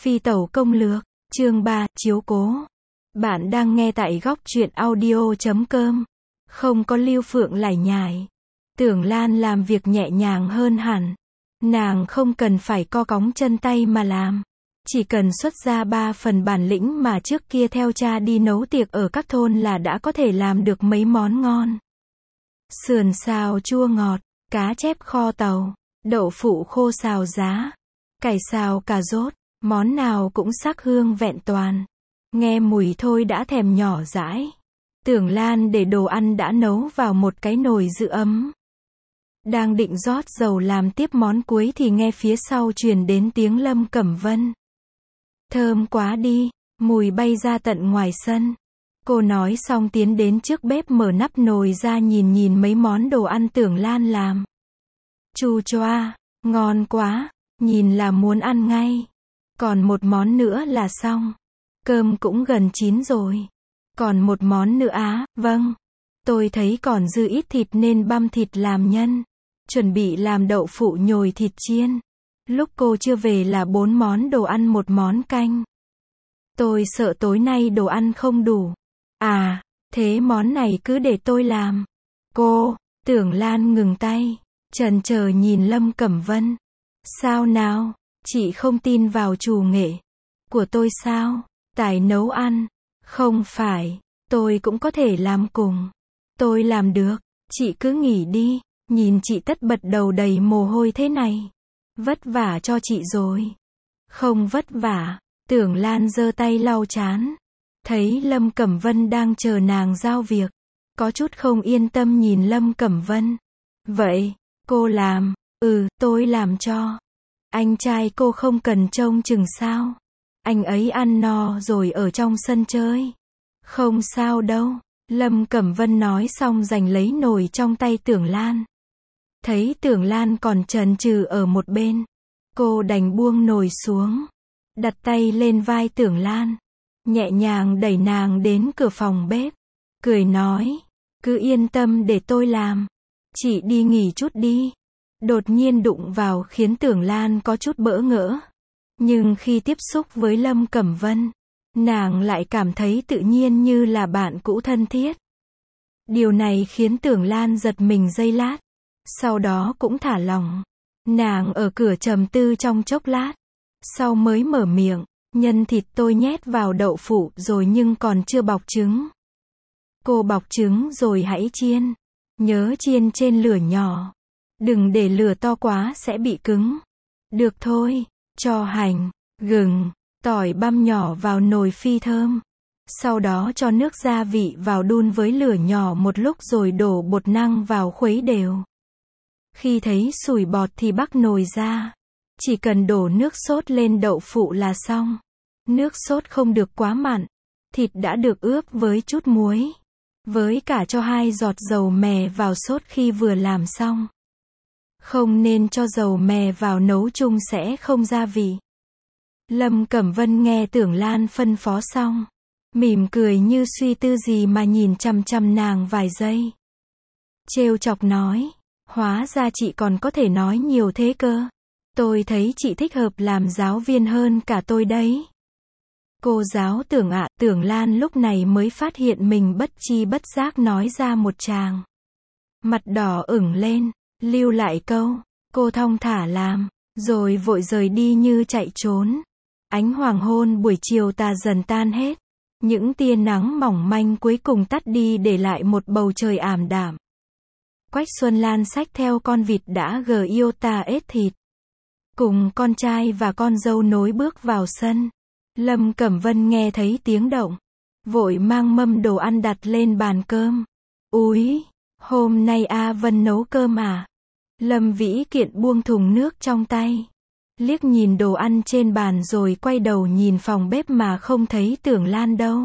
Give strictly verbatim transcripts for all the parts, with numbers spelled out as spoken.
Phi tẩu công lược, chương ba, chiếu cố. Bạn đang nghe tại góc truyện audio chấm com. Không có Lưu Phượng lải nhải. Tưởng Lan làm việc nhẹ nhàng hơn hẳn. Nàng không cần phải co cóng chân tay mà làm. Chỉ cần xuất ra ba phần bản lĩnh mà trước kia theo cha đi nấu tiệc ở các thôn là đã có thể làm được mấy món ngon. Sườn xào chua ngọt, cá chép kho tàu, đậu phụ khô xào giá, cải xào cà rốt, món nào cũng sắc hương vẹn toàn. Nghe mùi thôi đã thèm nhỏ dãi. Tưởng Lan để đồ ăn đã nấu vào một cái nồi giữ ấm. Đang định rót dầu làm tiếp món cuối thì nghe phía sau truyền đến tiếng Lâm Cẩm Vân. Thơm quá đi, mùi bay ra tận ngoài sân. Cô nói xong tiến đến trước bếp mở nắp nồi ra nhìn nhìn mấy món đồ ăn Tưởng Lan làm. Chu choa, ngon quá, nhìn là muốn ăn ngay. Còn một món nữa là xong. Cơm cũng gần chín rồi. Còn một món nữa á, vâng. Tôi thấy còn dư ít thịt nên băm thịt làm nhân. Chuẩn bị làm đậu phụ nhồi thịt chiên. Lúc cô chưa về là bốn món đồ ăn một món canh. Tôi sợ tối nay đồ ăn không đủ. À, thế món này cứ để tôi làm. Cô, Tưởng Lan ngừng tay, chần chờ nhìn Lâm Cẩm Vân. Sao nào, chị không tin vào trù nghệ của tôi sao? Tài nấu ăn, không phải, tôi cũng có thể làm cùng. Tôi làm được, chị cứ nghỉ đi, nhìn chị tất bật đầu đầy mồ hôi thế này. Vất vả cho chị rồi. Không vất vả, Tưởng Lan giơ tay lau chán. Thấy Lâm Cẩm Vân đang chờ nàng giao việc. Có chút không yên tâm nhìn Lâm Cẩm Vân. Vậy, cô làm, ừ, tôi làm cho. Anh trai cô không cần trông chừng sao? Anh ấy ăn no rồi ở trong sân chơi. Không sao đâu. Lâm Cẩm Vân nói xong giành lấy nồi trong tay Tưởng Lan. Thấy Tưởng Lan còn chần chừ ở một bên. Cô đành buông nồi xuống. Đặt tay lên vai Tưởng Lan. Nhẹ nhàng đẩy nàng đến cửa phòng bếp. Cười nói. Cứ yên tâm để tôi làm. Chị đi nghỉ chút đi. Đột nhiên đụng vào khiến Tưởng Lan có chút bỡ ngỡ. Nhưng khi tiếp xúc với Lâm Cẩm Vân, nàng lại cảm thấy tự nhiên như là bạn cũ thân thiết. Điều này khiến Tưởng Lan giật mình giây lát. Sau đó cũng thả lỏng. Nàng ở cửa trầm tư trong chốc lát. Sau mới mở miệng. Nhân thịt tôi nhét vào đậu phụ rồi nhưng còn chưa bọc trứng. Cô bọc trứng rồi hãy chiên. Nhớ chiên trên lửa nhỏ. Đừng để lửa to quá sẽ bị cứng. Được thôi. Cho hành, gừng, tỏi băm nhỏ vào nồi phi thơm. Sau đó cho nước gia vị vào đun với lửa nhỏ một lúc rồi đổ bột năng vào khuấy đều. Khi thấy sủi bọt thì bắc nồi ra. Chỉ cần đổ nước sốt lên đậu phụ là xong. Nước sốt không được quá mặn. Thịt đã được ướp với chút muối. Với cả cho hai giọt dầu mè vào sốt khi vừa làm xong. Không nên cho dầu mè vào nấu chung sẽ không gia vị. Lâm Cẩm Vân nghe Tưởng Lan phân phó xong. Mỉm cười như suy tư gì mà nhìn chằm chằm nàng vài giây. Trêu chọc nói. Hóa ra chị còn có thể nói nhiều thế cơ. Tôi thấy chị thích hợp làm giáo viên hơn cả tôi đấy. Cô giáo Tưởng ạ, Tưởng Lan lúc này mới phát hiện mình bất chi bất giác nói ra một tràng. Mặt đỏ ửng lên. Lưu lại câu, cô thong thả làm, rồi vội rời đi như chạy trốn. Ánh hoàng hôn buổi chiều tà dần tan hết. Những tia nắng mỏng manh cuối cùng tắt đi để lại một bầu trời ảm đạm. Quách Xuân Lan xách theo con vịt đã gờ yêu tà ết thịt. Cùng con trai và con dâu nối bước vào sân. Lâm Cẩm Vân nghe thấy tiếng động. Vội mang mâm đồ ăn đặt lên bàn cơm. Úi! Hôm nay A Vân nấu cơm à? Lâm Vĩ Kiện buông thùng nước trong tay. Liếc nhìn đồ ăn trên bàn rồi quay đầu nhìn phòng bếp mà không thấy Tưởng Lan đâu.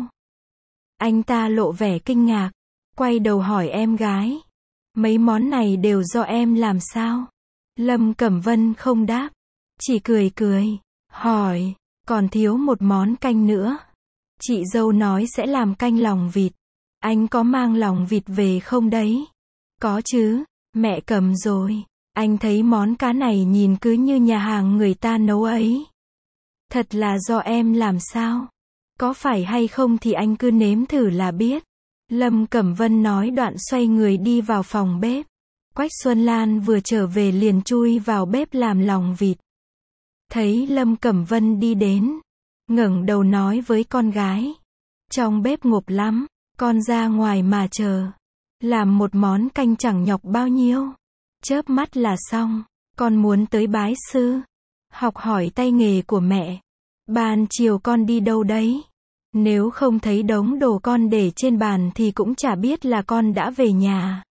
Anh ta lộ vẻ kinh ngạc. Quay đầu hỏi em gái. Mấy món này đều do em làm sao? Lâm Cẩm Vân không đáp. Chỉ cười cười. Hỏi. Còn thiếu một món canh nữa. Chị dâu nói sẽ làm canh lòng vịt. Anh có mang lòng vịt về không đấy? Có chứ, mẹ cầm rồi. Anh thấy món cá này nhìn cứ như nhà hàng người ta nấu ấy. Thật là do em làm sao? Có phải hay không thì anh cứ nếm thử là biết. Lâm Cẩm Vân nói đoạn xoay người đi vào phòng bếp. Quách Xuân Lan vừa trở về liền chui vào bếp làm lòng vịt. Thấy Lâm Cẩm Vân đi đến, ngẩng đầu nói với con gái. Trong bếp ngộp lắm, con ra ngoài mà chờ. Làm một món canh chẳng nhọc bao nhiêu. Chớp mắt là xong, con muốn tới bái sư. Học hỏi tay nghề của mẹ. Ban chiều con đi đâu đấy? Nếu không thấy đống đồ con để trên bàn thì cũng chả biết là con đã về nhà.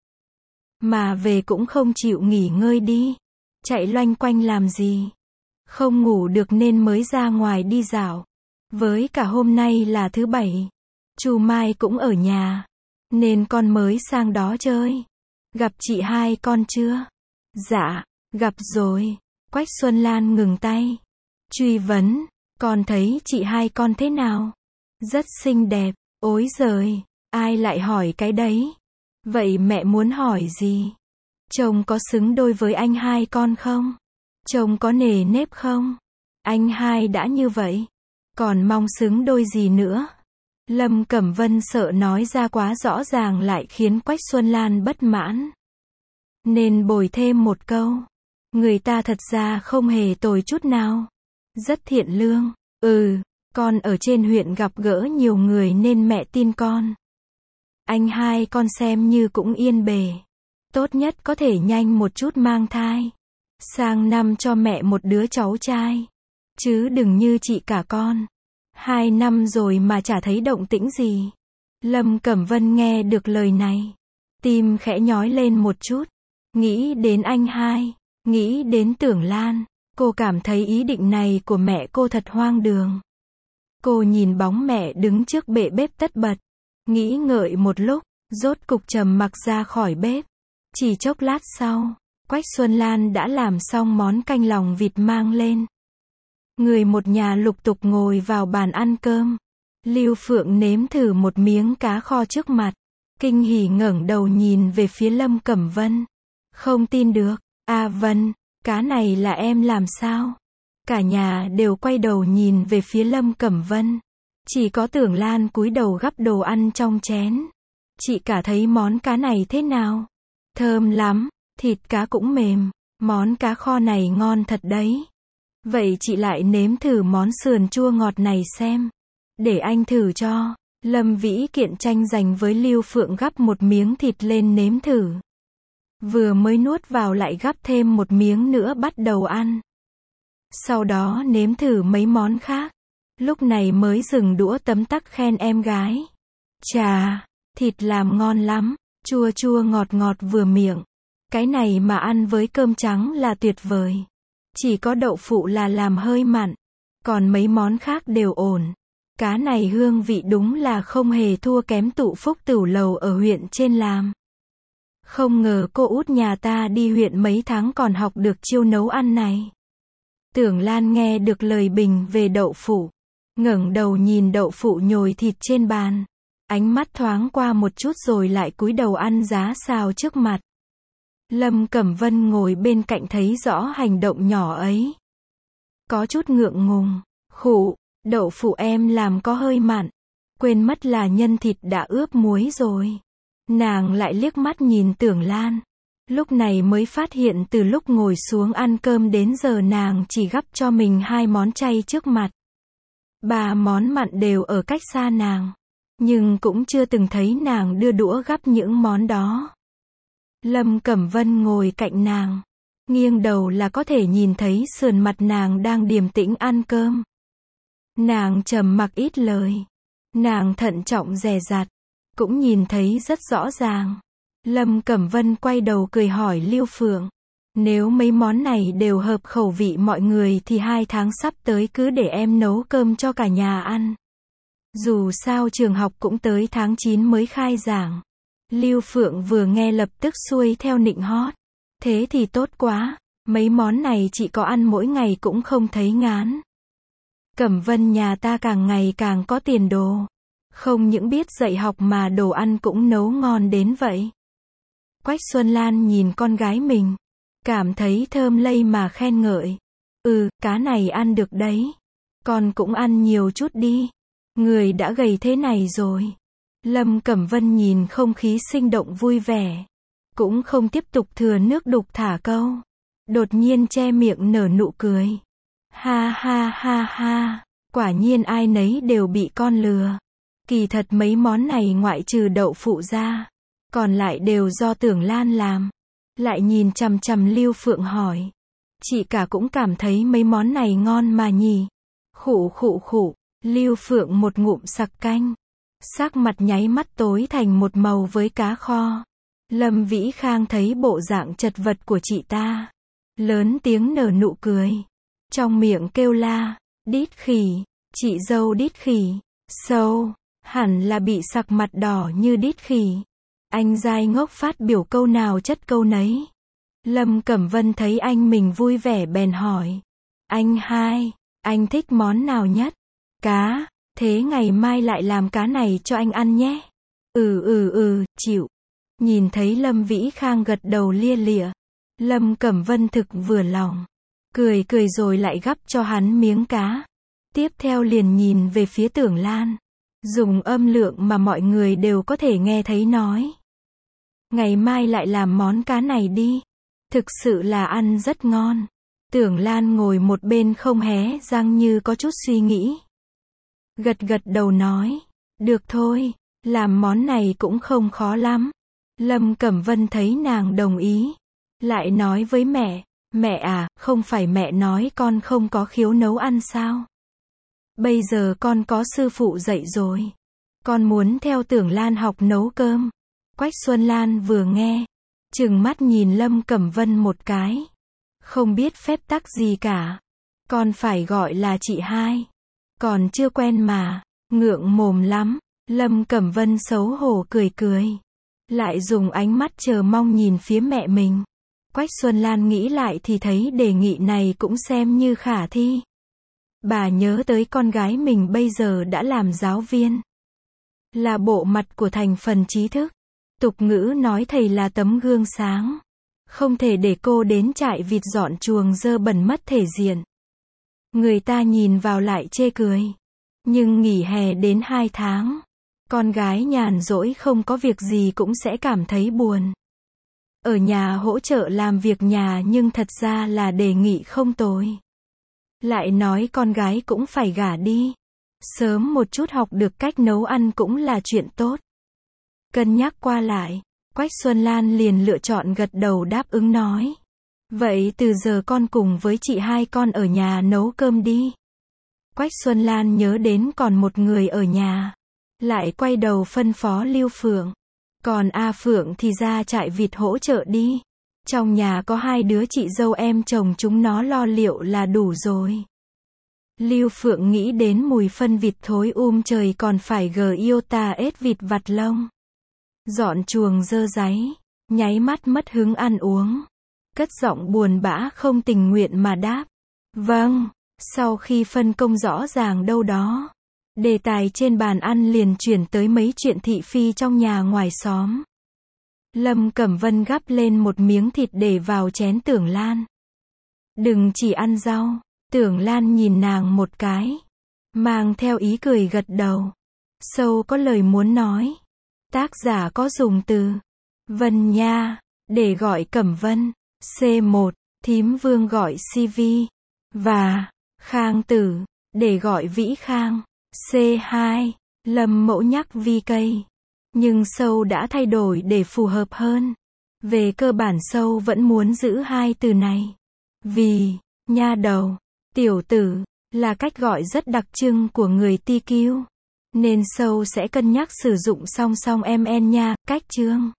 Mà về cũng không chịu nghỉ ngơi đi. Chạy loanh quanh làm gì? Không ngủ được nên mới ra ngoài đi dạo. Với cả hôm nay là thứ bảy. Chu Mai cũng ở nhà. Nên con mới sang đó chơi. Gặp chị hai con chưa? Dạ, gặp rồi. Quách Xuân Lan ngừng tay. Truy vấn, con thấy chị hai con thế nào? Rất xinh đẹp. Ối giời, ai lại hỏi cái đấy? Vậy mẹ muốn hỏi gì? Chồng có xứng đôi với anh hai con không? Chồng có nề nếp không? Anh hai đã như vậy, còn mong xứng đôi gì nữa? Lâm Cẩm Vân sợ nói ra quá rõ ràng lại khiến Quách Xuân Lan bất mãn. Nên bồi thêm một câu. Người ta thật ra không hề tồi chút nào. Rất thiện lương. Ừ, con ở trên huyện gặp gỡ nhiều người nên mẹ tin con. Anh hai con xem như cũng yên bề. Tốt nhất có thể nhanh một chút mang thai. Sang năm cho mẹ một đứa cháu trai. Chứ đừng như chị cả con. Hai năm rồi mà chả thấy động tĩnh gì. Lâm Cẩm Vân nghe được lời này. Tim khẽ nhói lên một chút. Nghĩ đến anh hai. Nghĩ đến Tưởng Lan. Cô cảm thấy ý định này của mẹ cô thật hoang đường. Cô nhìn bóng mẹ đứng trước bệ bếp tất bật. Nghĩ ngợi một lúc. Rốt cục trầm mặc ra khỏi bếp. Chỉ chốc lát sau, Quách Xuân Lan đã làm xong món canh lòng vịt mang lên. Người một nhà lục tục ngồi vào bàn ăn cơm. Lưu Phượng nếm thử một miếng cá kho trước mặt. Kinh hỉ ngẩng đầu nhìn về phía Lâm Cẩm Vân. Không tin được. À Vân, cá này là em làm sao? Cả nhà đều quay đầu nhìn về phía Lâm Cẩm Vân. Chỉ có Tưởng Lan cúi đầu gắp đồ ăn trong chén. Chị cả thấy món cá này thế nào? Thơm lắm, thịt cá cũng mềm. Món cá kho này ngon thật đấy. Vậy chị lại nếm thử món sườn chua ngọt này xem. Để anh thử cho. Lâm Vĩ Kiện tranh giành với Lưu Phượng gắp một miếng thịt lên nếm thử. Vừa mới nuốt vào lại gắp thêm một miếng nữa bắt đầu ăn. Sau đó nếm thử mấy món khác. Lúc này mới dừng đũa tấm tắc khen em gái. Chà, thịt làm ngon lắm, chua chua ngọt ngọt vừa miệng. Cái này mà ăn với cơm trắng là tuyệt vời. Chỉ có đậu phụ là làm hơi mặn. Còn mấy món khác đều ổn. Cá này hương vị đúng là không hề thua kém Tụ Phúc Tửu Lầu ở huyện trên làm. Không ngờ cô út nhà ta đi huyện mấy tháng còn học được chiêu nấu ăn này. Tưởng Lan nghe được lời bình về đậu phụ. Ngẩng đầu nhìn đậu phụ nhồi thịt trên bàn. Ánh mắt thoáng qua một chút rồi lại cúi đầu ăn giá xào trước mặt. Lâm Cẩm Vân ngồi bên cạnh thấy rõ hành động nhỏ ấy. Có chút ngượng ngùng. Khụ, đậu phụ em làm có hơi mặn. Quên mất là nhân thịt đã ướp muối rồi. Nàng lại liếc mắt nhìn Tưởng Lan. Lúc này mới phát hiện từ lúc ngồi xuống ăn cơm đến giờ nàng chỉ gắp cho mình hai món chay trước mặt. Ba món mặn đều ở cách xa nàng. Nhưng cũng chưa từng thấy nàng đưa đũa gắp những món đó. Lâm Cẩm Vân ngồi cạnh nàng. Nghiêng đầu là có thể nhìn thấy sườn mặt nàng đang điềm tĩnh ăn cơm. Nàng trầm mặc ít lời. Nàng thận trọng dè dặt. Cũng nhìn thấy rất rõ ràng. Lâm Cẩm Vân quay đầu cười hỏi Lưu Phượng. Nếu mấy món này đều hợp khẩu vị mọi người thì hai tháng sắp tới cứ để em nấu cơm cho cả nhà ăn. Dù sao trường học cũng tới tháng chín mới khai giảng. Lưu Phượng vừa nghe lập tức xuôi theo nịnh hót. Thế thì tốt quá, mấy món này chị có ăn mỗi ngày cũng không thấy ngán. Cẩm Vân nhà ta càng ngày càng có tiền đồ. Không những biết dạy học mà đồ ăn cũng nấu ngon đến vậy. Quách Xuân Lan nhìn con gái mình. Cảm thấy thơm lây mà khen ngợi. Ừ, cá này ăn được đấy. Con cũng ăn nhiều chút đi. Người đã gầy thế này rồi. Lâm Cẩm Vân nhìn không khí sinh động vui vẻ. Cũng không tiếp tục thừa nước đục thả câu. Đột nhiên che miệng nở nụ cười. Ha ha ha ha. Quả nhiên ai nấy đều bị con lừa. Kỳ thật mấy món này ngoại trừ đậu phụ ra, còn lại đều do Tưởng Lan làm. Lại nhìn chằm chằm Lưu Phượng hỏi. Chị cả cũng cảm thấy mấy món này ngon mà nhỉ. Khụ khụ khụ. Lưu Phượng một ngụm sặc canh. Sắc mặt nháy mắt tối thành một màu với cá kho. Lâm Vĩ Khang thấy bộ dạng chật vật của chị ta. Lớn tiếng nở nụ cười. Trong miệng kêu la. Đít khỉ. Chị dâu đít khỉ. Sâu. Hẳn là bị sặc mặt đỏ như đít khỉ. Anh dai ngốc phát biểu câu nào chất câu nấy. Lâm Cẩm Vân thấy anh mình vui vẻ bèn hỏi. Anh hai, anh thích món nào nhất? Cá, thế ngày mai lại làm cá này cho anh ăn nhé. Ừ ừ ừ, chịu. Nhìn thấy Lâm Vĩ Khang gật đầu lia lịa. Lâm Cẩm Vân thực vừa lòng. Cười cười rồi lại gắp cho hắn miếng cá. Tiếp theo liền nhìn về phía Tưởng Lan. Dùng âm lượng mà mọi người đều có thể nghe thấy nói. Ngày mai lại làm món cá này đi. Thực sự là ăn rất ngon. Tưởng Lan ngồi một bên không hé răng như có chút suy nghĩ. Gật gật đầu nói. Được thôi, làm món này cũng không khó lắm. Lâm Cẩm Vân thấy nàng đồng ý. Lại nói với mẹ. Mẹ à, không phải mẹ nói con không có khiếu nấu ăn sao? Bây giờ con có sư phụ dạy rồi. Con muốn theo Tưởng Lan học nấu cơm. Quách Xuân Lan vừa nghe, trừng mắt nhìn Lâm Cẩm Vân một cái. Không biết phép tắc gì cả. Con phải gọi là chị hai. Còn chưa quen mà. Ngượng mồm lắm. Lâm Cẩm Vân xấu hổ cười cười. Lại dùng ánh mắt chờ mong nhìn phía mẹ mình. Quách Xuân Lan nghĩ lại thì thấy đề nghị này cũng xem như khả thi. Bà nhớ tới con gái mình bây giờ đã làm giáo viên. Là bộ mặt của thành phần trí thức. Tục ngữ nói thầy là tấm gương sáng. Không thể để cô đến trại vịt dọn chuồng dơ bẩn mất thể diện. Người ta nhìn vào lại chê cười. Nhưng nghỉ hè đến hai tháng. Con gái nhàn rỗi không có việc gì cũng sẽ cảm thấy buồn. Ở nhà hỗ trợ làm việc nhà nhưng thật ra là đề nghị không tồi. Lại nói con gái cũng phải gả đi. Sớm một chút học được cách nấu ăn cũng là chuyện tốt. Cân nhắc qua lại, Quách Xuân Lan liền lựa chọn gật đầu đáp ứng nói. Vậy từ giờ con cùng với chị hai con ở nhà nấu cơm đi. Quách Xuân Lan nhớ đến còn một người ở nhà. Lại quay đầu phân phó Lưu Phượng. Còn A Phượng thì ra trại vịt hỗ trợ đi. Trong nhà có hai đứa chị dâu em chồng chúng nó lo liệu là đủ rồi. Lưu Phượng nghĩ đến mùi phân vịt thối um trời còn phải gờ iota ết vịt vặt lông. Dọn chuồng dơ dáy, nháy mắt mất hứng ăn uống. Cất giọng buồn bã không tình nguyện mà đáp. Vâng, sau khi phân công rõ ràng đâu đó. Đề tài trên bàn ăn liền chuyển tới mấy chuyện thị phi trong nhà ngoài xóm. Lâm Cẩm Vân gắp lên một miếng thịt để vào chén Tưởng Lan. Đừng chỉ ăn rau. Tưởng Lan nhìn nàng một cái. Mang theo ý cười gật đầu. Sâu có lời muốn nói. Tác giả có dùng từ Vân Nha để gọi Cẩm Vân. xê một. Thím Vương gọi xê vê. Và Khang Tử để gọi Vĩ Khang. xê hai. Lâm Mẫu nhắc vi cây. Nhưng Sâu đã thay đổi để phù hợp hơn. Về cơ bản Sâu vẫn muốn giữ hai từ này. Vì, nha đầu, tiểu tử, là cách gọi rất đặc trưng của người ti kiu. Nên Sâu sẽ cân nhắc sử dụng song song mn nha, cách chương.